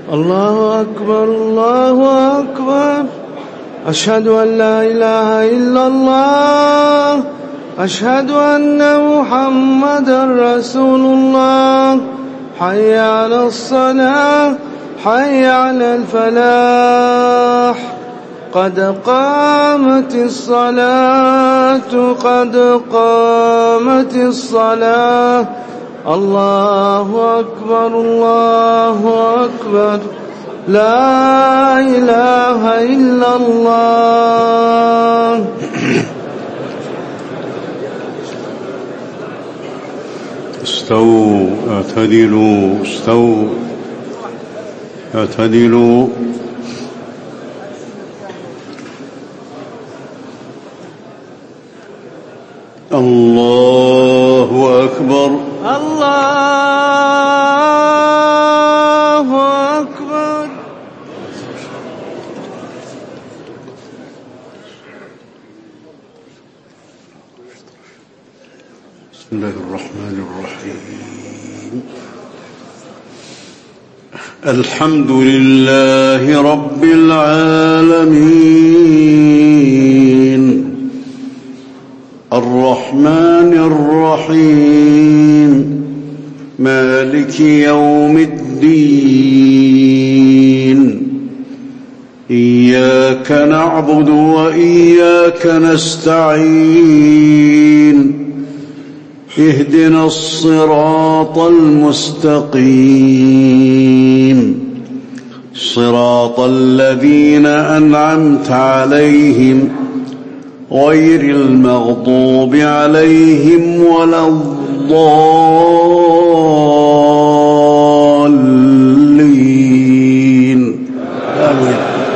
الله أكبر الله أكبر. أشهد أن لا إله إلا الله. أشهد أن محمدا رسول الله. حي على الصلاة، حي على الفلاح. قد قامت الصلاة، قد قامت الصلاة. الله أكبر الله أكبر. لا إله إلا الله. استووا اعتدلوا، استووا اعتدلوا. الله أكبر الله أكبر. بسم الله الرحمن الرحيم. الحمد لله رب العالمين، الرحمن الرحيم، مالك يوم الدين. إياك نعبد وإياك نستعين. اهدنا الصراط المستقيم، صراط الذين أنعمت عليهم غير المغضوب عليهم ولا الضالين. آمين.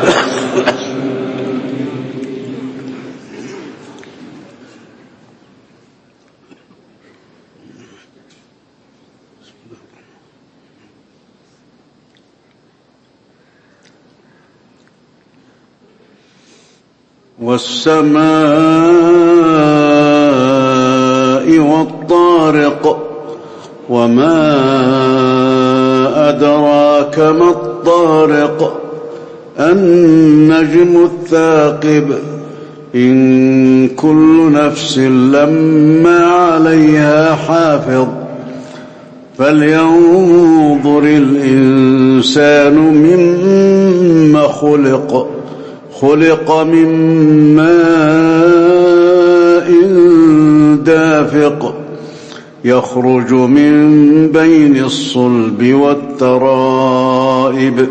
والسماء والطارق، وما أدراك ما الطارق. النجم الثاقب. إن كل نفس لما عليها حافظ. فلينظر الإنسان مما خلق. خلق من ماء دافق، يخرج من بين الصلب والترائب.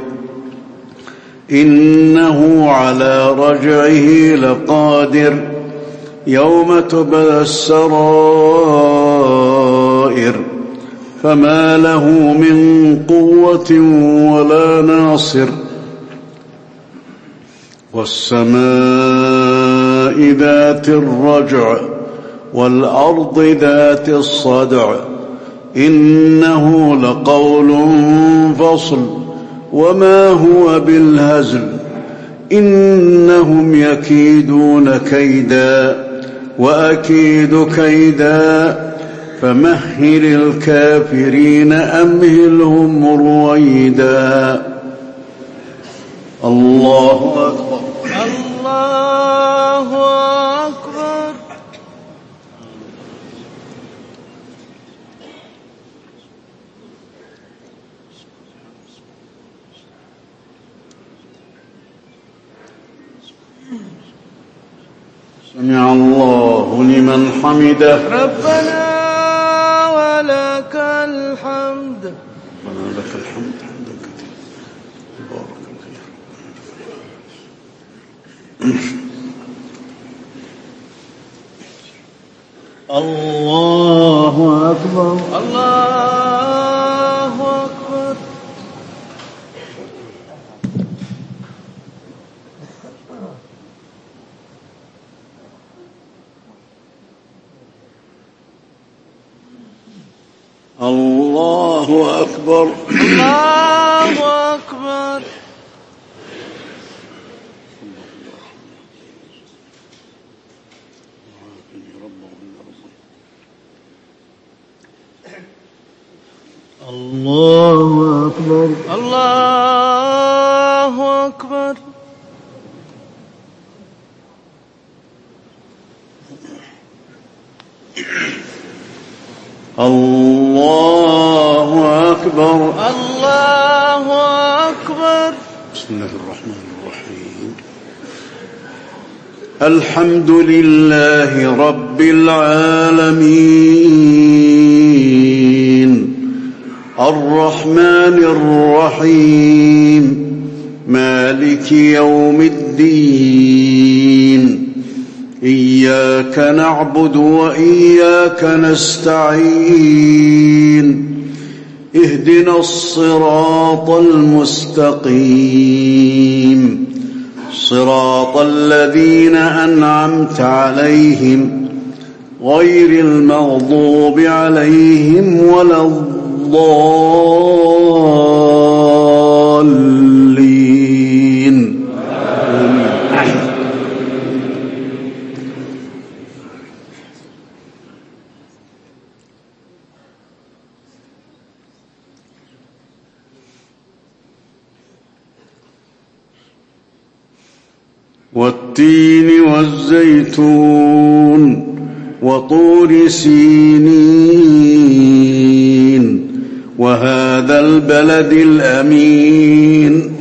إنه على رجعه لقادر. يوم تبلى السرائر، فما له من قوة ولا ناصر. والسماء ذات الرجع، والأرض ذات الصدع. إنه لقول فصل، وما هو بالهزل. إنهم يكيدون كيدا، وأكيد كيدا. فمهل الكافرين أمهلهم رويدا. الله أكبر الله أكبر. سمع الله لمن حمده. ربنا ولك الحمد. ربنا لك الحمد حمدا كثيرا مباركا فيه. الله أكبر الله أكبر. الله أكبر الله أكبر. الله أكبر الله أكبر. الله أكبر الله أكبر. بسم الله الرحمن الرحيم. الحمد لله رب العالمين الرحمن الرحيم مالك يوم الدين إياك نعبد وإياك نستعين اهدنا الصراط المستقيم صراط الذين أنعمت عليهم غير المغضوب عليهم ولا الضالين. والتين والزيتون وطور سينين وهذا البلد الأمين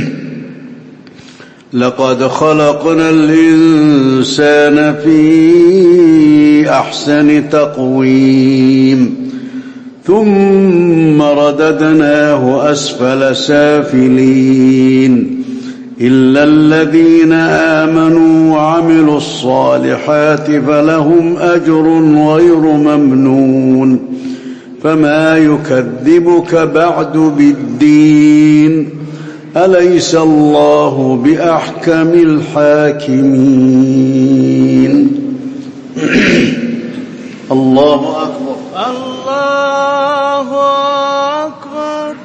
لقد خلقنا الإنسان في أحسن تقويم ثم رددناه أسفل سافلين إلا الذين آمنوا وعملوا الصالحات فلهم أجر غير ممنون فما يكذبك بعد بالدين أليس الله بأحكم الحاكمين. الله أكبر الله أكبر.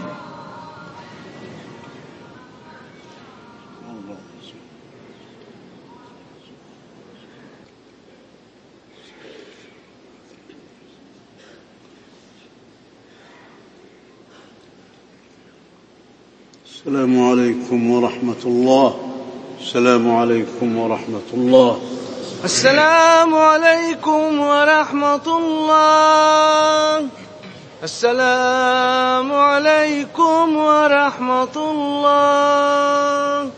السلام عليكم ورحمة الله. السلام عليكم ورحمة الله. السلام عليكم ورحمة الله. السلام عليكم ورحمة الله.